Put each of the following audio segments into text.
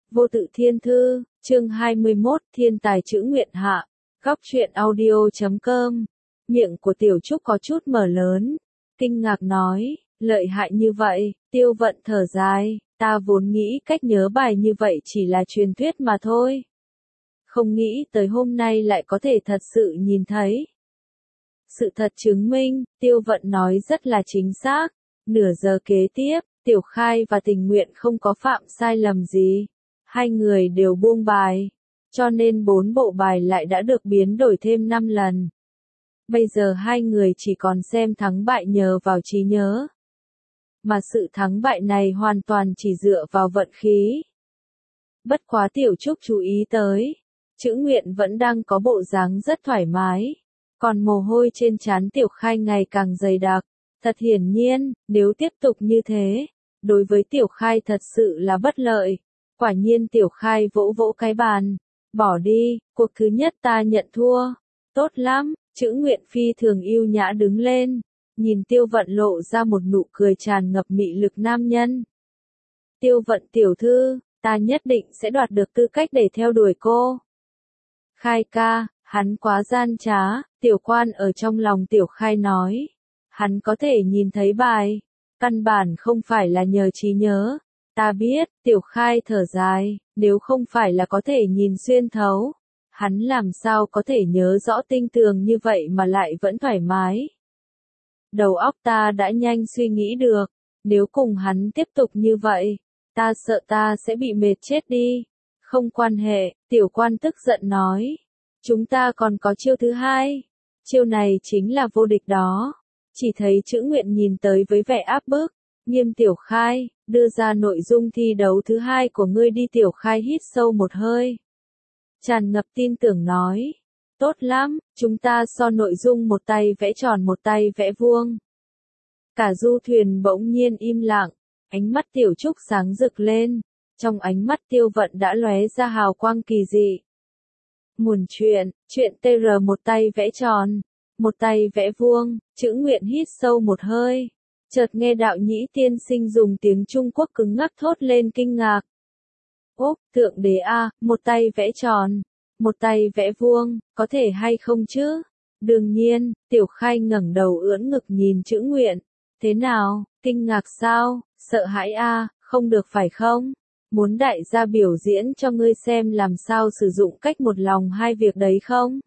Vô tự thiên thư, chương 21, thiên tài chữ nguyện hạ. Góc truyện audio.com. Miệng của Tiểu Trúc có chút mở lớn, kinh ngạc nói, lợi hại như vậy. Tiêu Vận thở dài, ta vốn nghĩ cách nhớ bài như vậy chỉ là truyền thuyết mà thôi. Không nghĩ tới hôm nay lại có thể thật sự nhìn thấy. Sự thật chứng minh, Tiêu Vận nói rất là chính xác. Nửa giờ kế tiếp, Tiểu Khai và Tình Nguyện không có phạm sai lầm gì. Hai người đều buông bài, cho nên 4 bộ bài lại đã được biến đổi thêm 5 lần. Bây giờ hai người chỉ còn xem thắng bại nhờ vào trí nhớ. Mà sự thắng bại này hoàn toàn chỉ dựa vào vận khí. Bất quá Tiểu Trúc chú ý tới, chữ Nguyện vẫn đang có bộ dáng rất thoải mái, còn mồ hôi trên trán Tiểu Khai ngày càng dày đặc. Thật hiển nhiên, nếu tiếp tục như thế, đối với Tiểu Khai thật sự là bất lợi. Quả nhiên Tiểu Khai vỗ vỗ cái bàn, bỏ đi, cuộc thứ nhất ta nhận thua. Tốt lắm, chữ Nguyện phi thường yêu nhã đứng lên, nhìn Tiêu Vận lộ ra một nụ cười tràn ngập mị lực nam nhân. Tiêu Vận tiểu thư, ta nhất định sẽ đoạt được tư cách để theo đuổi cô. Khai ca, hắn quá gian trá, Tiểu Quan ở trong lòng Tiểu Khai nói. Hắn có thể nhìn thấy bài, căn bản không phải là nhờ trí nhớ. Ta biết, Tiểu Khai thở dài, nếu không phải là có thể nhìn xuyên thấu, hắn làm sao có thể nhớ rõ tinh tường như vậy mà lại vẫn thoải mái. Đầu óc ta đã nhanh suy nghĩ được, nếu cùng hắn tiếp tục như vậy, ta sợ ta sẽ bị mệt chết đi. Không quan hệ, Tiểu Quan tức giận nói, chúng ta còn có chiêu thứ hai, chiêu này chính là vô địch đó. Chỉ thấy chữ Nguyện nhìn tới với vẻ áp bức, nghiêm Tiểu Khai, đưa ra nội dung thi đấu thứ hai của ngươi đi. Tiểu Khai hít sâu một hơi, tràn ngập tin tưởng nói, tốt lắm, chúng ta so nội dung một tay vẽ tròn một tay vẽ vuông. Cả du thuyền bỗng nhiên im lặng, ánh mắt Tiểu Trúc sáng rực lên, trong ánh mắt Tiêu Vận đã lóe ra hào quang kỳ dị. Nguồn chuyện TR một tay vẽ tròn, một tay vẽ vuông. Chữ Nguyện hít sâu một hơi, chợt nghe đạo nhĩ tiên sinh dùng tiếng Trung Quốc cứng ngắc thốt lên kinh ngạc. Ốc, Thượng Đế a, một tay vẽ tròn, một tay vẽ vuông, có thể hay không chứ? Đương nhiên, Tiểu Khai ngẩng đầu ưỡn ngực nhìn chữ Nguyện. Thế nào, kinh ngạc sao, sợ hãi a, không được phải không? Muốn đại gia biểu diễn cho ngươi xem làm sao sử dụng cách một lòng hai việc đấy không?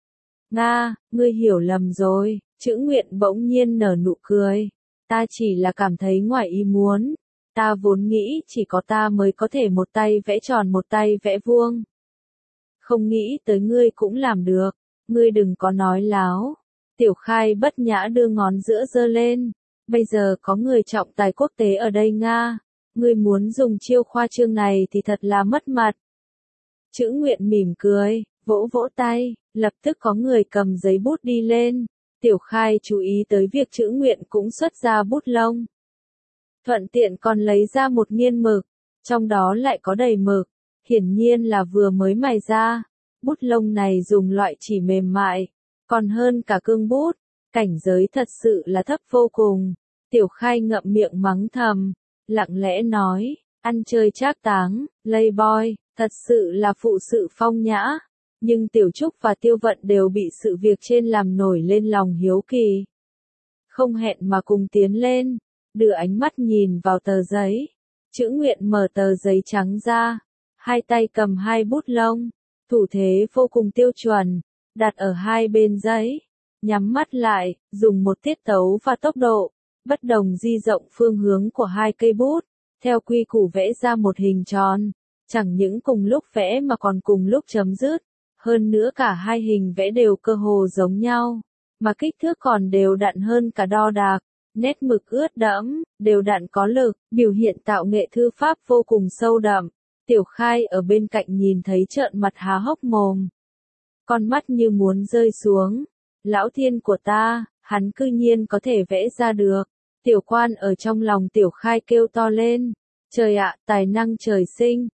Nga, ngươi hiểu lầm rồi, chữ Nguyện bỗng nhiên nở nụ cười. Ta chỉ là cảm thấy ngoài ý muốn. Ta vốn nghĩ chỉ có ta mới có thể một tay vẽ tròn một tay vẽ vuông. Không nghĩ tới ngươi cũng làm được, ngươi đừng có nói láo. Tiểu Khai bất nhã đưa ngón giữa giơ lên. Bây giờ có người trọng tài quốc tế ở đây Nga. Ngươi muốn dùng chiêu khoa trương này thì thật là mất mặt. Chữ Nguyện mỉm cười, vỗ vỗ tay, lập tức có người cầm giấy bút đi lên. Tiểu Khai chú ý tới việc chữ Nguyện cũng xuất ra bút lông. Thuận tiện còn lấy ra một nghiên mực, trong đó lại có đầy mực, hiển nhiên là vừa mới mài ra. Bút lông này dùng loại chỉ mềm mại, còn hơn cả cương bút, cảnh giới thật sự là thấp vô cùng. Tiểu Khai ngậm miệng mắng thầm, lặng lẽ nói, ăn chơi trác táng, playboy, thật sự là phụ sự phong nhã. Nhưng Tiểu Trúc và Tiêu Vận đều bị sự việc trên làm nổi lên lòng hiếu kỳ. Không hẹn mà cùng tiến lên, đưa ánh mắt nhìn vào tờ giấy. Chữ Nguyện mở tờ giấy trắng ra, hai tay cầm hai bút lông, thủ thế vô cùng tiêu chuẩn, đặt ở hai bên giấy, nhắm mắt lại, dùng một tiết tấu và tốc độ bất đồng di rộng phương hướng của hai cây bút, theo quy củ vẽ ra một hình tròn, chẳng những cùng lúc vẽ mà còn cùng lúc chấm dứt. Hơn nữa cả hai hình vẽ đều cơ hồ giống nhau, mà kích thước còn đều đặn hơn cả đo đạc, nét mực ướt đẫm, đều đặn có lực, biểu hiện tạo nghệ thư pháp vô cùng sâu đậm. Tiểu Khai ở bên cạnh nhìn thấy trợn mặt há hốc mồm, con mắt như muốn rơi xuống. Lão thiên của ta, hắn cư nhiên có thể vẽ ra được. Tiểu Quan ở trong lòng Tiểu Khai kêu to lên, trời ạ, tài năng trời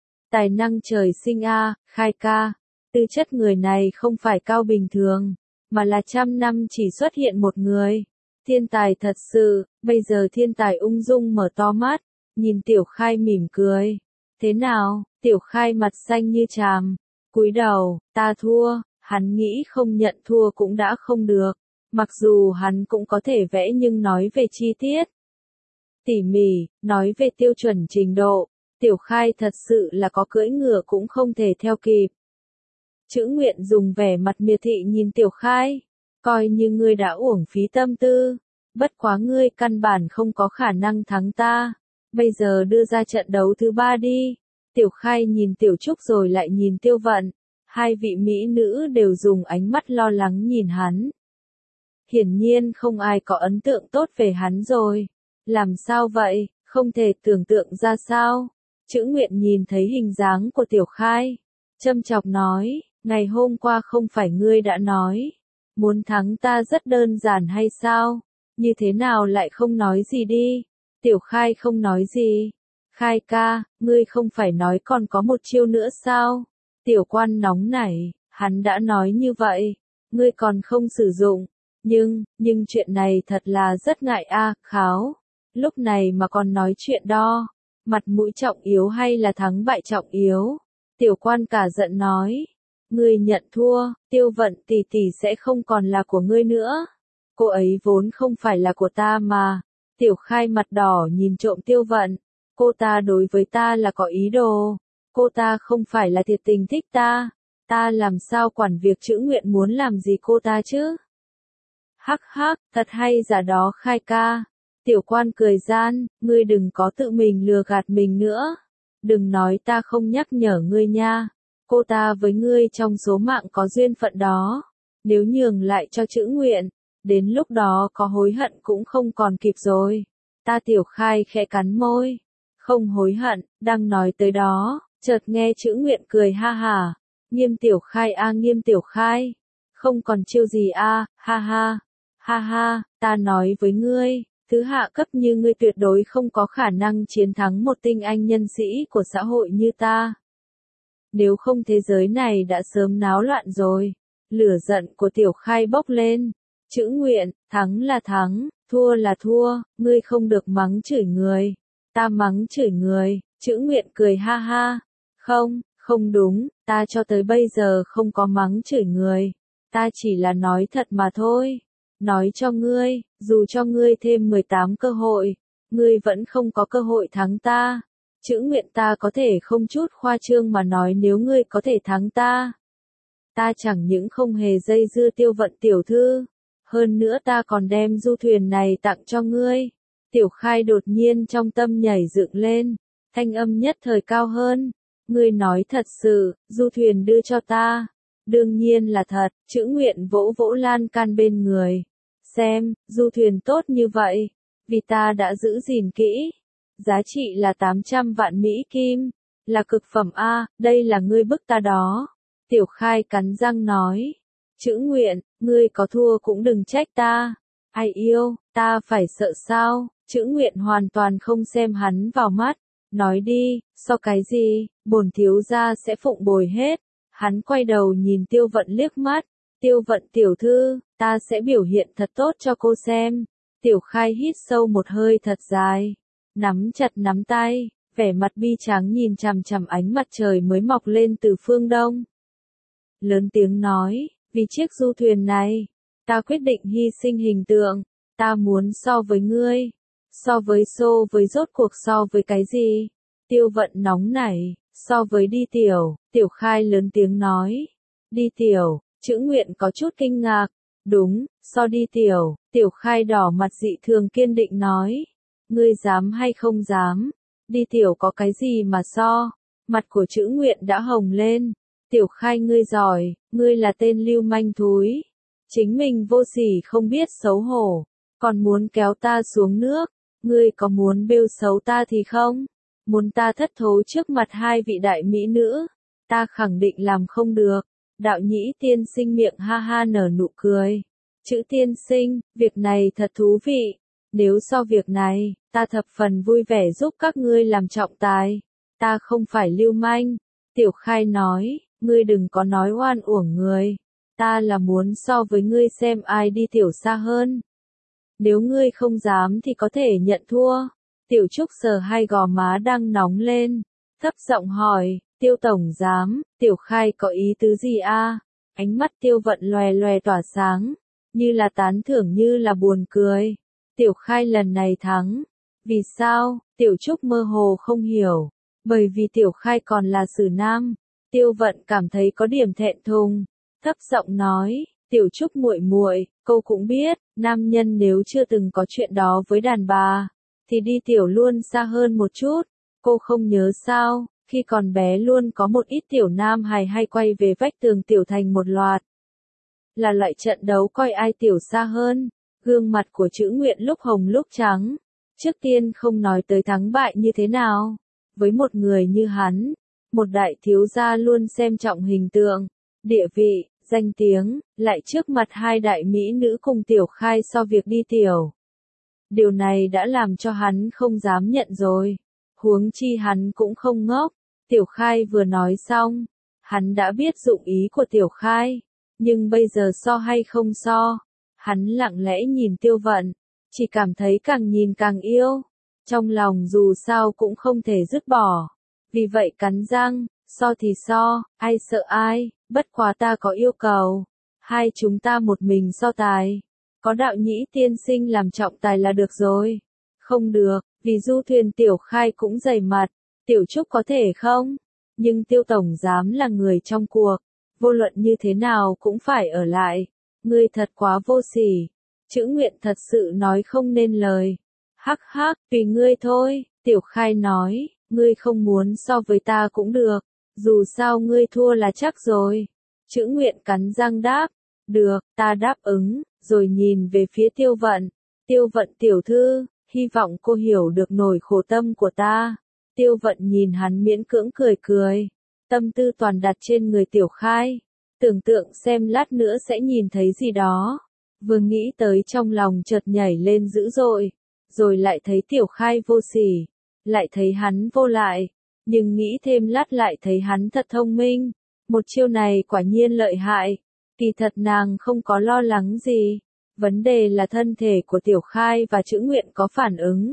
sinh a, Khai ca. Tư chất người này không phải cao bình thường, mà là trăm năm chỉ xuất hiện một người. Thiên tài thật sự. Bây giờ thiên tài ung dung mở to mắt, nhìn Tiểu Khai mỉm cười. Thế nào, Tiểu Khai mặt xanh như tràm, cúi đầu, ta thua, hắn nghĩ không nhận thua cũng đã không được, mặc dù hắn cũng có thể vẽ nhưng nói về chi tiết, tỉ mỉ, nói về tiêu chuẩn trình độ, Tiểu Khai thật sự là có cưỡi ngựa cũng không thể theo kịp. Chữ Nguyện dùng vẻ mặt miệt thị nhìn Tiểu Khai, coi như ngươi đã uổng phí tâm tư, bất quá ngươi căn bản không có khả năng thắng ta, bây giờ đưa ra trận đấu thứ 3 đi. Tiểu Khai nhìn Tiểu Trúc rồi lại nhìn Tiêu Vận, hai vị mỹ nữ đều dùng ánh mắt lo lắng nhìn hắn. Hiển nhiên không ai có ấn tượng tốt về hắn rồi. Làm sao vậy, không thể tưởng tượng ra sao? Chữ Nguyện nhìn thấy hình dáng của Tiểu Khai, châm chọc nói, ngày hôm qua không phải ngươi đã nói, muốn thắng ta rất đơn giản hay sao? Như thế nào lại không nói gì đi? Tiểu Khai không nói gì. Khai ca, ngươi không phải nói còn có một chiêu nữa sao? Tiểu Quan nóng nảy, hắn đã nói như vậy, ngươi còn không sử dụng. Nhưng chuyện này thật là rất ngại a, Kháo. Lúc này mà còn nói chuyện đo, mặt mũi trọng yếu hay là thắng bại trọng yếu? Tiểu Quan cả giận nói, ngươi nhận thua, Tiêu Vận tỷ tỷ sẽ không còn là của ngươi nữa. Cô ấy vốn không phải là của ta mà. Tiểu Khai mặt đỏ nhìn trộm Tiêu Vận, cô ta đối với ta là có ý đồ, cô ta không phải là thiệt tình thích ta làm sao quản việc Chữ Nguyện muốn làm gì cô ta chứ? Hắc hắc, thật hay giả đó Khai ca. Tiểu Quan cười gian, ngươi đừng có tự mình lừa gạt mình nữa. Đừng nói ta không nhắc nhở ngươi nha. Cô ta với ngươi trong số mạng có duyên phận đó. Nếu nhường lại cho Chữ Nguyện, đến lúc đó có hối hận cũng không còn kịp rồi. Ta Tiểu Khai khẽ cắn môi. Không hối hận, đang nói tới đó, chợt nghe Chữ Nguyện cười ha hả. Nghiêm Tiểu Khai a Nghiêm Tiểu Khai. Không còn chiêu gì a, ha ha. Ha ha, ta nói với ngươi, thứ hạ cấp như ngươi tuyệt đối không có khả năng chiến thắng một tinh anh nhân sĩ của xã hội như ta. Nếu không thế giới này đã sớm náo loạn rồi. Lửa giận của Tiểu Khai bốc lên. Chữ Nguyện, thắng là thắng, thua là thua, ngươi không được mắng chửi người. Ta mắng chửi người, Chữ Nguyện cười ha ha. Không đúng, ta cho tới bây giờ không có mắng chửi người. Ta chỉ là nói thật mà thôi. Nói cho ngươi, dù cho ngươi thêm 18 cơ hội, ngươi vẫn không có cơ hội thắng ta. Chữ Nguyện ta có thể không chút khoa trương mà nói nếu ngươi có thể thắng ta. Ta chẳng những không hề dây dưa Tiêu Vận tiểu thư. Hơn nữa ta còn đem du thuyền này tặng cho ngươi. Tiểu Khai đột nhiên trong tâm nhảy dựng lên. Thanh âm nhất thời cao hơn. Ngươi nói thật sự, du thuyền đưa cho ta. Đương nhiên là thật, Chữ Nguyện vỗ vỗ lan can bên người. Xem, du thuyền tốt như vậy. Vì ta đã giữ gìn kỹ. Giá trị là 800 vạn Mỹ Kim. Là cực phẩm A, đây là ngươi bức ta đó. Tiểu Khai cắn răng nói. Chữ Nguyện, ngươi có thua cũng đừng trách ta. Ai yêu, ta phải sợ sao? Chữ Nguyện hoàn toàn không xem hắn vào mắt. Nói đi, so cái gì, bổn thiếu gia sẽ phụng bồi hết. Hắn quay đầu nhìn Tiêu Vận liếc mắt. Tiêu Vận tiểu thư, ta sẽ biểu hiện thật tốt cho cô xem. Tiểu Khai hít sâu một hơi thật dài. Nắm chặt nắm tay, vẻ mặt bi tráng nhìn chằm chằm ánh mặt trời mới mọc lên từ phương đông. Lớn tiếng nói, vì chiếc du thuyền này, ta quyết định hy sinh hình tượng. Ta muốn so với ngươi. So với rốt cuộc so với cái gì? Tiêu Vận nóng nảy, so với đi tiểu. Tiểu Khai lớn tiếng nói. Đi tiểu. Chữ Nguyện có chút kinh ngạc. Đúng, so đi tiểu. Tiểu Khai đỏ mặt dị thường kiên định nói. Ngươi dám hay không dám? Đi tiểu có cái gì mà so? Mặt của Chữ Nguyện đã hồng lên. Tiểu Khai ngươi giỏi, ngươi là tên lưu manh thúi. Chính mình vô sỉ không biết xấu hổ. Còn muốn kéo ta xuống nước. Ngươi có muốn bêu xấu ta thì không? Muốn ta thất thố trước mặt hai vị đại mỹ nữ? Ta khẳng định làm không được. Đạo Nhĩ tiên sinh miệng ha ha nở nụ cười. Chữ tiên sinh, việc này thật thú vị. Nếu so việc này, ta thập phần vui vẻ giúp các ngươi làm trọng tài. Ta không phải lưu manh. Tiểu Khai nói, ngươi đừng có nói oan uổng người. Ta là muốn so với ngươi xem ai đi tiểu xa hơn. Nếu ngươi không dám thì có thể nhận thua. Tiểu Trúc sờ hai gò má đang nóng lên. Thấp giọng hỏi, Tiêu tổng giám, Tiểu Khai có ý tứ gì a? Ánh mắt Tiêu Vận lòe lòe tỏa sáng, như là tán thưởng như là buồn cười. Tiểu Khai lần này thắng. Vì sao? Tiểu Trúc mơ hồ không hiểu. Bởi vì Tiểu Khai còn là xử nam. Tiêu Vận cảm thấy có điểm thẹn thùng, thấp giọng nói, Tiểu Trúc muội muội, cô cũng biết, nam nhân nếu chưa từng có chuyện đó với đàn bà, thì đi tiểu luôn xa hơn một chút. Cô không nhớ sao, khi còn bé luôn có một ít tiểu nam hài hay quay về vách tường tiểu thành một loạt. Là loại trận đấu coi ai tiểu xa hơn. Gương mặt của Chữ Nguyện lúc hồng lúc trắng. Trước tiên không nói tới thắng bại như thế nào. Với một người như hắn, một đại thiếu gia luôn xem trọng hình tượng, địa vị, danh tiếng, lại trước mặt hai đại mỹ nữ cùng Tiểu Khai so việc đi tiểu. Điều này đã làm cho hắn không dám nhận rồi. Huống chi hắn cũng không ngốc. Tiểu Khai vừa nói xong, hắn đã biết dụng ý của Tiểu Khai, nhưng bây giờ so hay không so, hắn lặng lẽ nhìn Tiêu Vận, chỉ cảm thấy càng nhìn càng yêu, trong lòng dù sao cũng không thể dứt bỏ, vì vậy cắn răng, so thì so, ai sợ ai, bất quá ta có yêu cầu, hai chúng ta một mình so tài, có đạo nhĩ tiên sinh làm trọng tài là được rồi. Không được, vì du thuyền Tiểu Khai cũng dày mặt, Tiểu Trúc có thể không? Nhưng Tiêu tổng giám là người trong cuộc, vô luận như thế nào cũng phải ở lại. Ngươi thật quá vô sỉ. Chữ Nguyện thật sự nói không nên lời. Hắc hắc, tùy ngươi thôi, Tiểu Khai nói, ngươi không muốn so với ta cũng được, dù sao ngươi thua là chắc rồi. Chữ Nguyện cắn răng đáp, được, ta đáp ứng, rồi nhìn về phía Tiêu Vận. Tiêu Vận tiểu thư, hy vọng cô hiểu được nỗi khổ tâm của ta. Tiêu Vận nhìn hắn miễn cưỡng cười cười, tâm tư toàn đặt trên người Tiểu Khai, tưởng tượng xem lát nữa sẽ nhìn thấy gì đó. Vừa nghĩ tới trong lòng chợt nhảy lên dữ dội, rồi lại thấy Tiểu Khai vô sỉ, lại thấy hắn vô lại, nhưng nghĩ thêm lát lại thấy hắn thật thông minh, một chiêu này quả nhiên lợi hại. Kỳ thật nàng không có lo lắng gì, vấn đề là thân thể của Tiểu Khai và Chữ Nguyện có phản ứng.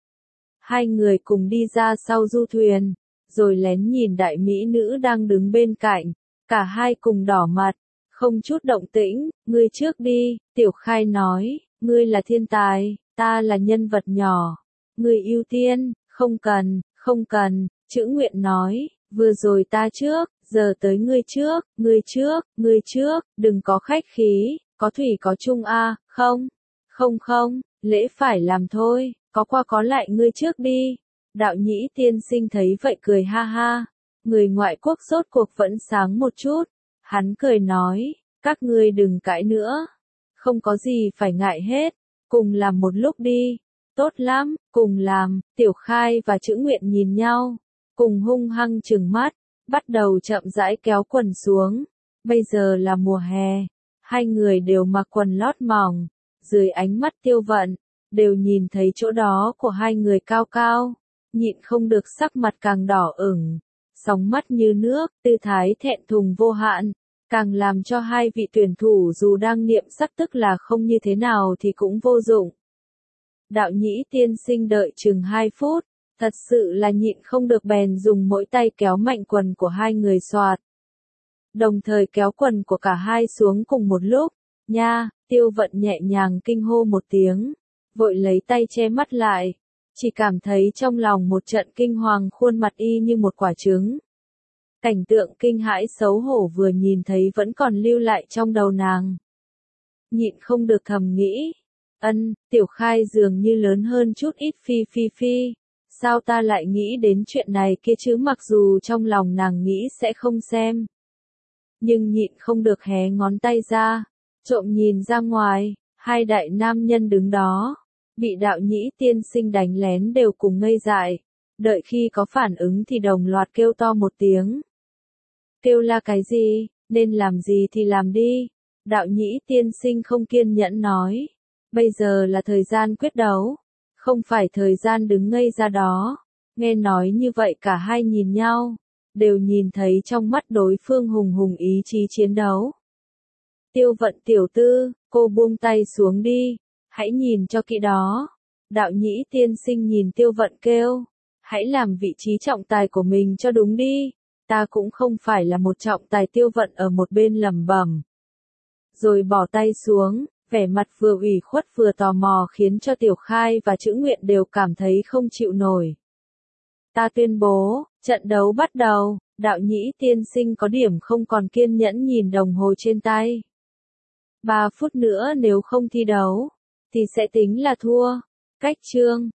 Hai người cùng đi ra sau du thuyền, rồi lén nhìn đại mỹ nữ đang đứng bên cạnh, cả hai cùng đỏ mặt, không chút động tĩnh. Ngươi trước đi, Tiểu Khai nói, ngươi là thiên tài, ta là nhân vật nhỏ, ngươi ưu tiên. Không cần, không cần, Chữ Nguyện nói, vừa rồi ta trước, giờ tới ngươi trước, ngươi trước, đừng có khách khí, có thủy có chung a, không, không, lễ phải làm thôi, có qua có lại ngươi trước đi. Đạo nhĩ tiên sinh thấy vậy cười ha ha, người ngoại quốc rốt cuộc vẫn sáng một chút, hắn cười nói, các ngươi đừng cãi nữa, không có gì phải ngại hết, cùng làm một lúc đi. Tốt lắm, cùng làm. Tiểu Khai và Chữ Nguyện nhìn nhau, cùng hung hăng trừng mắt, bắt đầu chậm rãi kéo quần xuống. Bây giờ là mùa hè, hai người đều mặc quần lót mỏng, dưới ánh mắt Tiêu Vận, đều nhìn thấy chỗ đó của hai người cao cao, nhịn không được sắc mặt càng đỏ ửng, sóng mắt như nước, tư thái thẹn thùng vô hạn, càng làm cho hai vị tuyển thủ dù đang niệm sắc tức là không như thế nào thì cũng vô dụng. Đạo nhĩ tiên sinh đợi chừng 2 phút, thật sự là nhịn không được bèn dùng mỗi tay kéo mạnh quần của hai người xoạt. Đồng thời kéo quần của cả hai xuống cùng một lúc, nha, Tiêu Vận nhẹ nhàng kinh hô một tiếng, vội lấy tay che mắt lại, chỉ cảm thấy trong lòng một trận kinh hoàng, khuôn mặt y như một quả trứng. Cảnh tượng kinh hãi xấu hổ vừa nhìn thấy vẫn còn lưu lại trong đầu nàng. Nhịn không được thầm nghĩ. Tiểu Khai dường như lớn hơn chút ít phi. Sao ta lại nghĩ đến chuyện này kia chứ, mặc dù trong lòng nàng nghĩ sẽ không xem. Nhưng nhịn không được hé ngón tay ra, trộm nhìn ra ngoài, hai đại nam nhân đứng đó, bị đạo nhĩ tiên sinh đánh lén đều cùng ngây dại, đợi khi có phản ứng thì đồng loạt kêu to một tiếng. Kêu la cái gì, nên làm gì thì làm đi, đạo nhĩ tiên sinh không kiên nhẫn nói. Bây giờ là thời gian quyết đấu, không phải thời gian đứng ngây ra đó. Nghe nói như vậy cả hai nhìn nhau, đều nhìn thấy trong mắt đối phương hùng hùng ý chí chiến đấu. Tiêu Vận tiểu tư, cô buông tay xuống đi, hãy nhìn cho kỹ đó. Đạo nhĩ tiên sinh nhìn Tiêu Vận kêu, hãy làm vị trí trọng tài của mình cho đúng đi. ta cũng không phải là một trọng tài. Tiêu Vận ở một bên lẩm bẩm. Rồi bỏ tay xuống, vẻ mặt vừa ủy khuất vừa tò mò khiến cho Tiểu Khai và Chữ Nguyện đều cảm thấy không chịu nổi. Ta tuyên bố, trận đấu bắt đầu, Đạo Nhĩ tiên sinh có điểm không còn kiên nhẫn nhìn đồng hồ trên tay. 3 phút nữa nếu không thi đấu, thì sẽ tính là thua. Cách chương